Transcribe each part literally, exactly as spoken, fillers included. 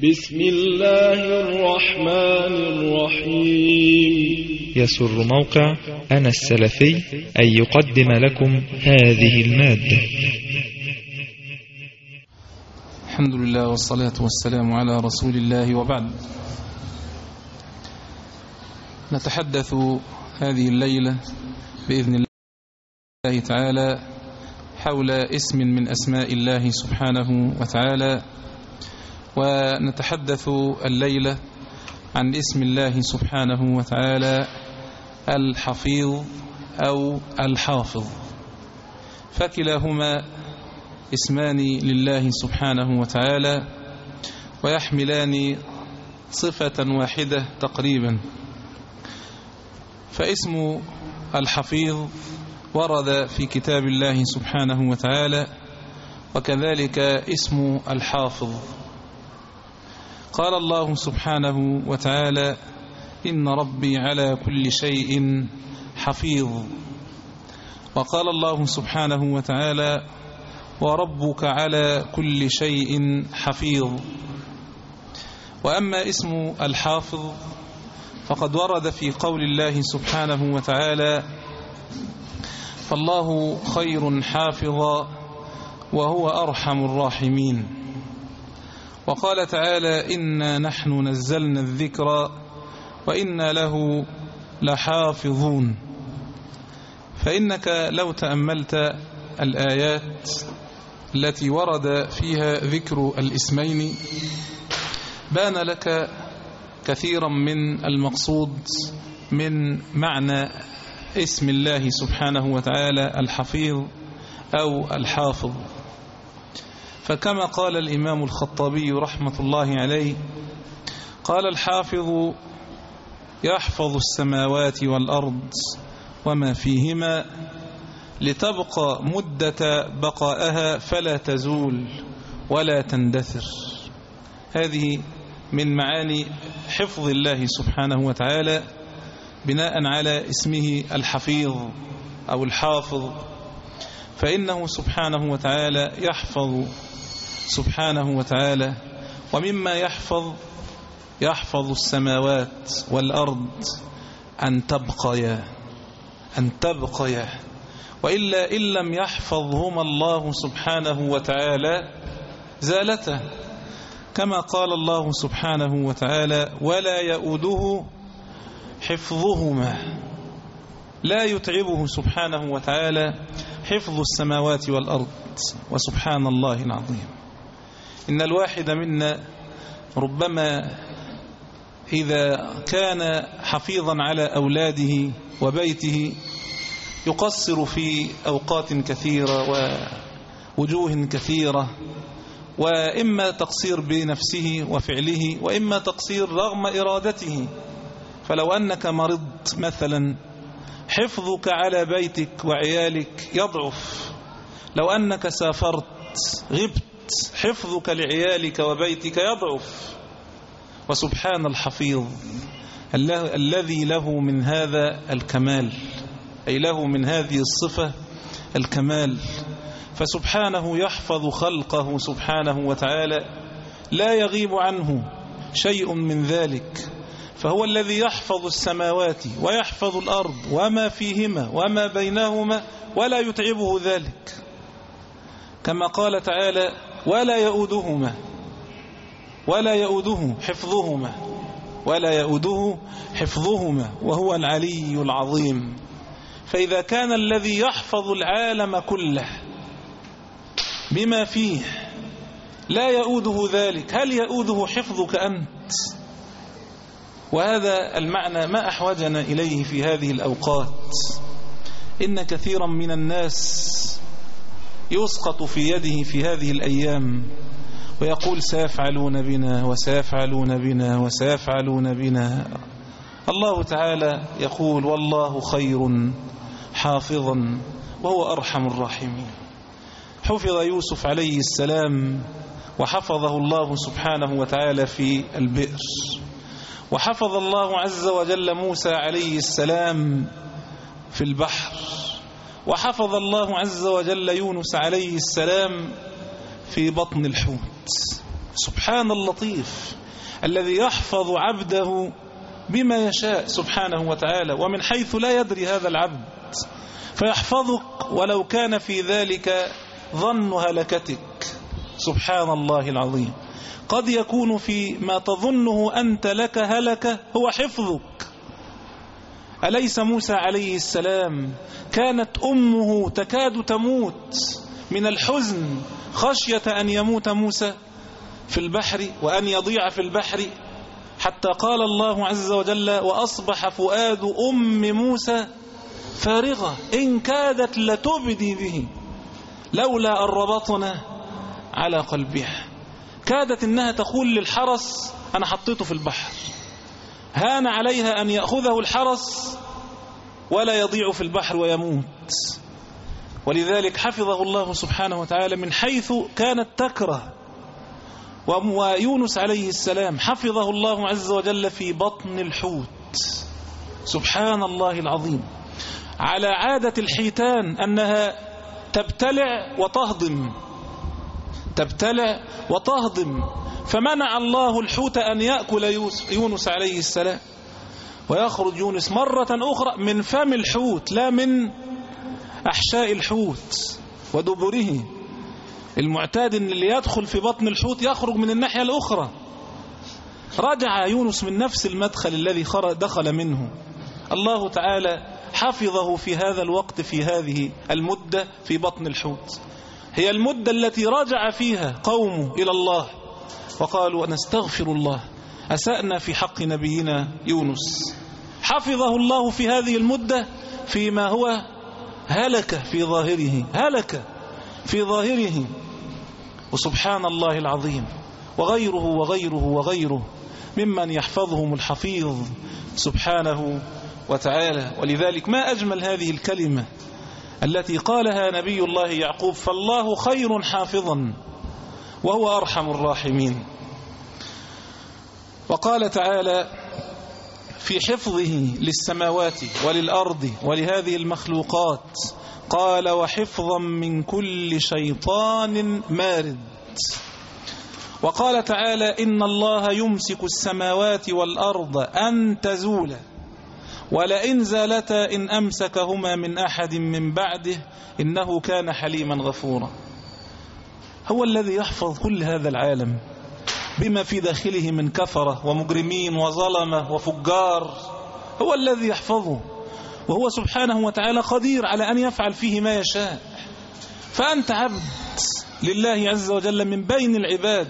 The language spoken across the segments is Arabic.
بسم الله الرحمن الرحيم. يسر موقع أنا السلفي أن يقدم لكم هذه المادة. الحمد لله والصلاة والسلام على رسول الله، وبعد. نتحدث هذه الليلة بإذن الله تعالى حول اسم من أسماء الله سبحانه وتعالى، ونتحدث الليلة عن اسم الله سبحانه وتعالى الحفيظ أو الحافظ، فكلاهما اسمان لله سبحانه وتعالى ويحملان صفة واحدة تقريبا. فاسم الحفيظ ورد في كتاب الله سبحانه وتعالى، وكذلك اسم الحافظ. قال الله سبحانه وتعالى: إن ربي على كل شيء حفيظ. وقال الله سبحانه وتعالى: وربك على كل شيء حفيظ. وأما اسم الحافظ فقد ورد في قول الله سبحانه وتعالى: فالله خير حافظا وهو أرحم الراحمين. وقال تعالى: إنا نحن نزلنا الذكر وإنا له لحافظون. فإنك لو تأملت الآيات التي ورد فيها ذكر الاسمين بان لك كثيرا من المقصود من معنى اسم الله سبحانه وتعالى الحفيظ أو الحافظ. فكما قال الإمام الخطابي رحمة الله عليه، قال: الحافظ يحفظ السماوات والأرض وما فيهما لتبقى مدة بقائها فلا تزول ولا تندثر. هذه من معاني حفظ الله سبحانه وتعالى بناء على اسمه الحفيظ أو الحافظ، فإنه سبحانه وتعالى يحفظ سبحانه وتعالى، ومما يحفظ يحفظ السماوات والأرض أن تبقيا أن تبقيا وإلا إن لم يحفظهما الله سبحانه وتعالى زالتا، كما قال الله سبحانه وتعالى: ولا يؤوده حفظهما. لا يتعبه سبحانه وتعالى حفظ السماوات والأرض. وسبحان الله العظيم، إن الواحد منا ربما إذا كان حفيظا على أولاده وبيته يقصر في أوقات كثيرة ووجوه كثيرة، وإما تقصير بنفسه وفعله، وإما تقصير رغم إرادته. فلو أنك مرضت مثلا حفظك على بيتك وعيالك يضعف. لو أنك سافرت غبت حفظك لعيالك وبيتك يضعف. وسبحان الحفيظ الذي له من هذا الكمال، أي له من هذه الصفة الكمال. فسبحانه يحفظ خلقه سبحانه وتعالى، لا يغيب عنه شيء من ذلك. فهو الذي يحفظ السماوات ويحفظ الأرض وما فيهما وما بينهما ولا يتعبه ذلك، كما قال تعالى: ولا يؤودهما ولا يؤوده حفظهما ولا يؤوده حفظهما وهو العلي العظيم. فإذا كان الذي يحفظ العالم كله بما فيه لا يؤوده ذلك، هل يؤوده حفظك أنت؟ وهذا المعنى ما أحوجنا إليه في هذه الأوقات. إن كثيرا من الناس يسقط في يده في هذه الأيام ويقول: سيفعلون بنا وسيفعلون بنا وسيفعلون بنا. الله تعالى يقول: والله خير حافظا وهو أرحم الراحمين. حفظ يوسف عليه السلام وحفظه الله سبحانه وتعالى في البئر، وحفظ الله عز وجل موسى عليه السلام في البحر، وحفظ الله عز وجل يونس عليه السلام في بطن الحوت. سبحان اللطيف الذي يحفظ عبده بما يشاء سبحانه وتعالى، ومن حيث لا يدري هذا العبد، فيحفظك ولو كان في ذلك ظن هلكتك. سبحان الله العظيم. قد يكون في ما تظنه أنت لك هلكة هو حفظك. أليس موسى عليه السلام كانت أمه تكاد تموت من الحزن خشية أن يموت موسى في البحر وأن يضيع في البحر، حتى قال الله عز وجل: وأصبح فؤاد أم موسى فارغة إن كادت لتبدي به لولا أن ربطنا على قلبها. كادت إنها تقول للحرس: أنا حطيته في البحر. هان عليها أن يأخذه الحرس ولا يضيع في البحر ويموت. ولذلك حفظه الله سبحانه وتعالى من حيث كانت تكره. ويونس عليه السلام حفظه الله عز وجل في بطن الحوت. سبحان الله العظيم. على عادة الحيتان أنها تبتلع وتهضم، تبتلع وتهضم، فمنع الله الحوت أن يأكل يونس عليه السلام، ويخرج يونس مرة أخرى من فم الحوت لا من أحشاء الحوت ودبره. المعتاد أن اللي يدخل في بطن الحوت يخرج من الناحية الأخرى. رجع يونس من نفس المدخل الذي دخل منه. الله تعالى حفظه في هذا الوقت، في هذه المدة في بطن الحوت. هي المدة التي رجع فيها قومه إلى الله وقالوا: نستغفر الله، أسأنا في حق نبينا يونس. حفظه الله في هذه المدة فيما هو هلك في ظاهره، هلك في ظاهره. وسبحان الله العظيم. وغيره وغيره وغيره ممن يحفظهم الحفيظ سبحانه وتعالى. ولذلك ما أجمل هذه الكلمة التي قالها نبي الله يعقوب: فالله خير حافظا وهو أرحم الراحمين. وقال تعالى في حفظه للسماوات وللأرض ولهذه المخلوقات: قال: وحفظا من كل شيطان مارد. وقال تعالى: إن الله يمسك السماوات والأرض أن تزولا ولئن زالتا إن أمسكهما من أحد من بعده إنه كان حليما غفورا. هو الذي يحفظ كل هذا العالم بما في داخله من كفرة ومجرمين وظلمة وفجار، هو الذي يحفظه، وهو سبحانه وتعالى قدير على أن يفعل فيه ما يشاء. فأنت عبد لله عز وجل من بين العباد،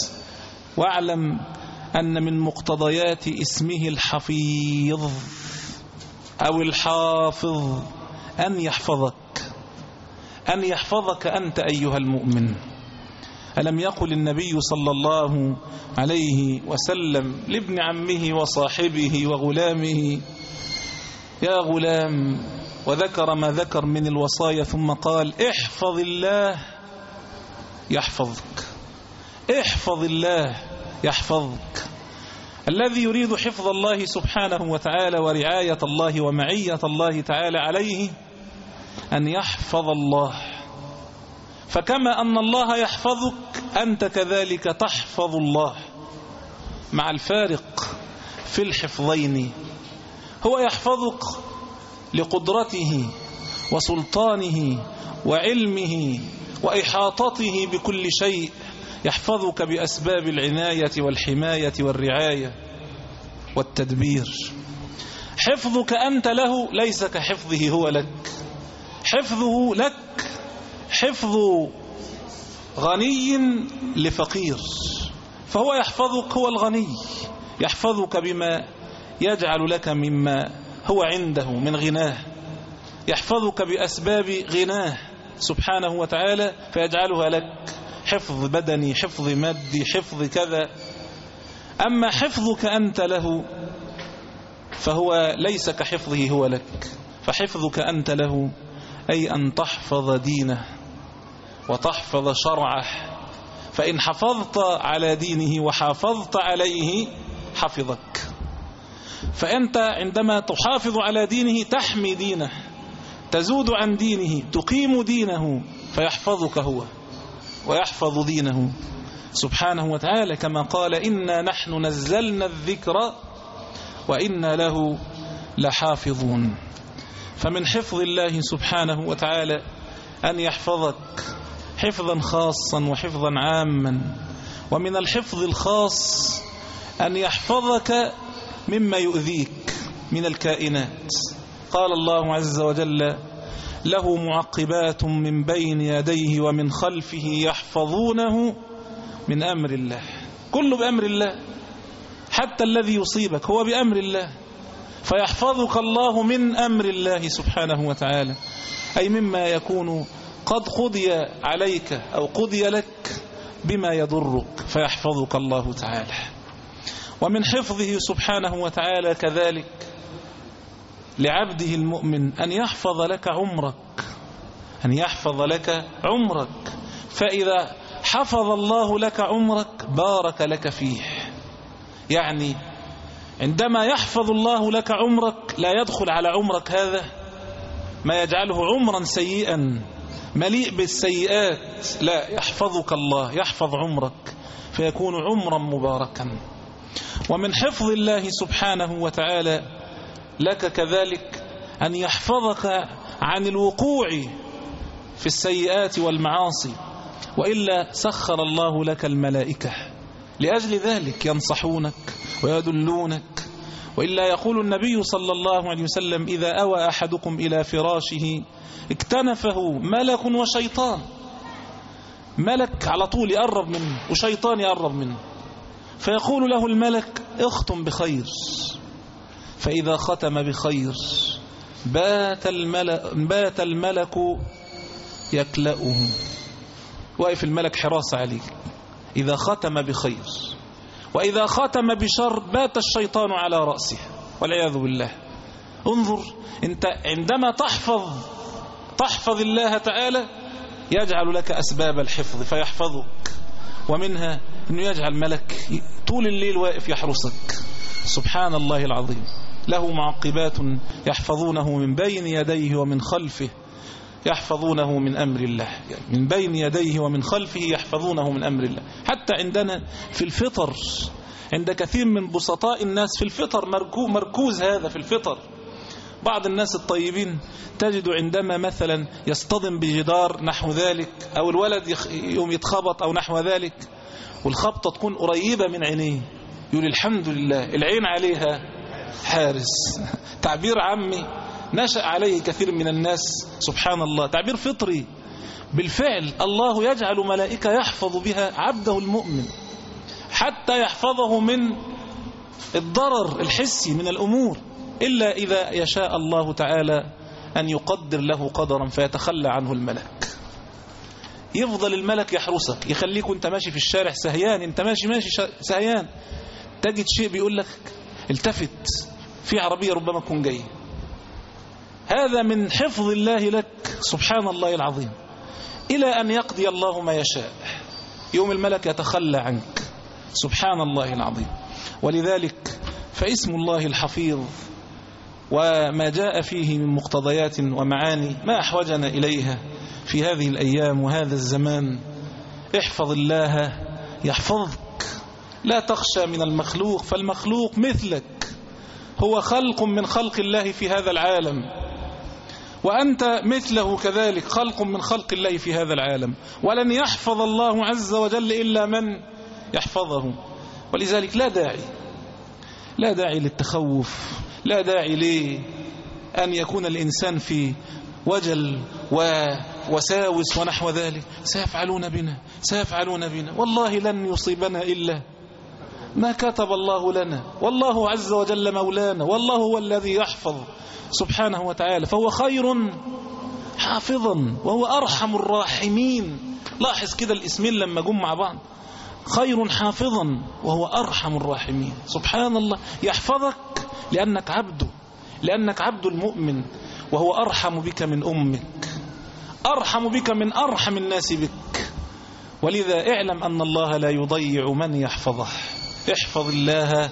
واعلم أن من مقتضيات اسمه الحفيظ أو الحافظ أن يحفظك، أن يحفظك أنت أيها المؤمن. ألم يقل النبي صلى الله عليه وسلم لابن عمه وصاحبه وغلامه: يا غلام، وذكر ما ذكر من الوصايا، ثم قال: احفظ الله يحفظك، احفظ الله يحفظك. الذي يريد حفظ الله سبحانه وتعالى ورعاية الله ومعية الله تعالى عليه أن يحفظ الله. فكما أن الله يحفظك أنت كذلك تحفظ الله، مع الفارق في الحفظين. هو يحفظك لقدرته وسلطانه وعلمه وإحاطته بكل شيء، يحفظك بأسباب العناية والحماية والرعاية والتدبير. حفظك أنت له ليس كحفظه هو لك. حفظه لك حفظ غني لفقير، فهو يحفظك، هو الغني يحفظك بما يجعل لك مما هو عنده من غناه، يحفظك بأسباب غناه سبحانه وتعالى فيجعلها لك، حفظ بدني، حفظ مادي، حفظ كذا. أما حفظك أنت له فهو ليس كحفظه هو لك. فحفظك أنت له أي أن تحفظ دينه وتحفظ شرعه، فإن حفظت على دينه وحافظت عليه حفظك. فأنت عندما تحافظ على دينه تحمي دينه، تزود عن دينه، تقيم دينه، فيحفظك هو ويحفظ دينه. سبحانه وتعالى، كما قال إنا نحن نزلنا الذكر وإنا له لحافظون. فمن حفظ الله سبحانه وتعالى أن يحفظك حفظا خاصا وحفظا عاما، ومن الحفظ الخاص أن يحفظك مما يؤذيك من الكائنات. قال الله عز وجل له معقبات من بين يديه ومن خلفه يحفظونه من أمر الله. كله بأمر الله، حتى الذي يصيبك هو بأمر الله، فيحفظك الله من أمر الله سبحانه وتعالى، أي مما يكون قد قضي عليك أو قضي لك بما يضرك، فيحفظك الله تعالى. ومن حفظه سبحانه وتعالى كذلك لعبده المؤمن أن يحفظ لك عمرك، أن يحفظ لك عمرك، فإذا حفظ الله لك عمرك بارك لك فيه. يعني عندما يحفظ الله لك عمرك لا يدخل على عمرك هذا ما يجعله عمرا سيئا مليء بالسيئات، لا، يحفظك الله، يحفظ عمرك فيكون عمرا مباركا. ومن حفظ الله سبحانه وتعالى لك كذلك أن يحفظك عن الوقوع في السيئات والمعاصي، وإلا سخر الله لك الملائكة لأجل ذلك ينصحونك ويدلونك. وإلا يقول النبي صلى الله عليه وسلم إذا أوى أحدكم إلى فراشه اكتنفه ملك وشيطان، ملك على طول يقرب منه وشيطان يقرب منه، فيقول له الملك اختم بخير، فإذا ختم بخير بات الملك, بات الملك يكلأه، واقف الملك حراسة عليه إذا ختم بخير، وإذا ختم بشر بات الشيطان على رأسه والعياذ بالله. انظر، انت عندما تحفظ تحفظ الله تعالى يجعل لك أسباب الحفظ فيحفظك، ومنها أنه يجعل ملك طول الليل واقف يحرسك. سبحان الله العظيم، له معقبات يحفظونه من بين يديه ومن خلفه يحفظونه من أمر الله، يعني من بين يديه ومن خلفه يحفظونه من أمر الله. حتى عندنا في الفطر، عند كثير من بسطاء الناس في الفطر مركوز هذا في الفطر. بعض الناس الطيبين تجد عندما مثلا يصطدم بجدار نحو ذلك، أو الولد يوم يتخبط أو نحو ذلك، والخبطة تكون قريبة من عينيه، يقول الحمد لله العين عليها حارس. تعبير عامي نشأ عليه كثير من الناس، سبحان الله، تعبير فطري. بالفعل الله يجعل ملائكة يحفظ بها عبده المؤمن حتى يحفظه من الضرر الحسي من الأمور، إلا إذا يشاء الله تعالى أن يقدر له قدرا فيتخلى عنه الملك. يفضل الملك يحرسك، يخليك وانت ماشي في الشارع سهيان، انت ماشي ماشي سهيان، تجد شيء بيقول لك التفت، في عربية ربما تكون جاية. هذا من حفظ الله لك سبحان الله العظيم، إلى أن يقضي الله ما يشاء، يوم الملك يتخلى عنك، سبحان الله العظيم. ولذلك فاسم الله الحفيظ وما جاء فيه من مقتضيات ومعاني ما أحوجنا إليها في هذه الأيام وهذا الزمان. احفظ الله يحفظك، لا تخشى من المخلوق، فالمخلوق مثلك، هو خلق من خلق الله في هذا العالم، وأنت مثله كذلك خلق من خلق الله في هذا العالم، ولن يحفظ الله عز وجل إلا من يحفظه. ولذلك لا داعي لا داعي للتخوف، لا داعي لأن يكون الإنسان في وجل ووساوس ونحو ذلك. سيفعلون بنا سيفعلون بنا والله لن يصيبنا إلا ما كتب الله لنا، والله عز وجل مولانا، والله هو الذي يحفظ سبحانه وتعالى، فهو خير حافظا وهو أرحم الراحمين. لاحظ كده الاسمين لما جم مع بعض، خير حافظا وهو أرحم الراحمين. سبحان الله، يحفظك لأنك عبده، لأنك عبد المؤمن، وهو أرحم بك من أمك، أرحم بك من أرحم الناس بك. ولذا اعلم أن الله لا يضيع من يحفظه. احفظ الله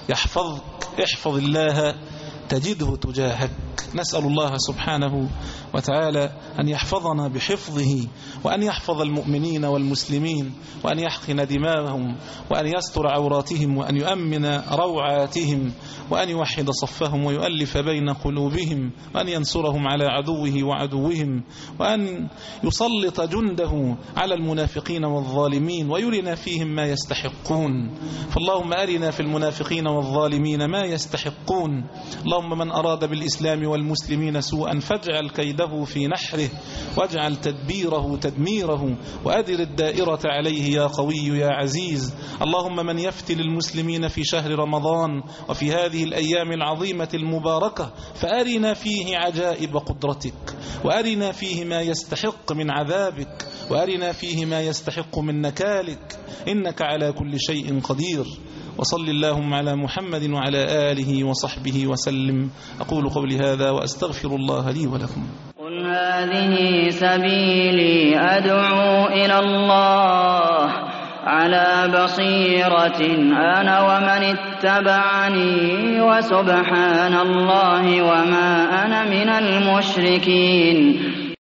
يحفظك، احفظ الله تجده تجاهك. نسأل الله سبحانه وتعالى أن يحفظنا بحفظه، وأن يحفظ المؤمنين والمسلمين، وأن يحقن دماءهم، وأن يستر عوراتهم، وأن يؤمن روعاتهم، وأن يوحد صفهم ويؤلف بين قلوبهم، وأن ينصرهم على عدوه وعدوهم، وأن يسلط جنده على المنافقين والظالمين ويرنا فيهم ما يستحقون. فاللهم أرنا في المنافقين والظالمين ما يستحقون. اللهم من أراد بالإسلام والمسلمين سوءا فاجعل كيده في نحره، واجعل تدبيره تدميره، وأدر الدائرة عليه يا قوي يا عزيز. اللهم من يفتن المسلمين في شهر رمضان وفي هذه الأيام العظيمة المباركة فأرنا فيه عجائب قدرتك، وأرنا فيه ما يستحق من عذابك، وأرنا فيه ما يستحق من نكالك، إنك على كل شيء قدير. وصل اللهم على محمد وعلى آله وصحبه وسلم. أقول قولي هذا وأستغفر الله لي ولكم. قل هذه سبيلي أدعو إلى الله على بصيرة أنا ومن اتبعني وسبحان الله وما أنا من المشركين.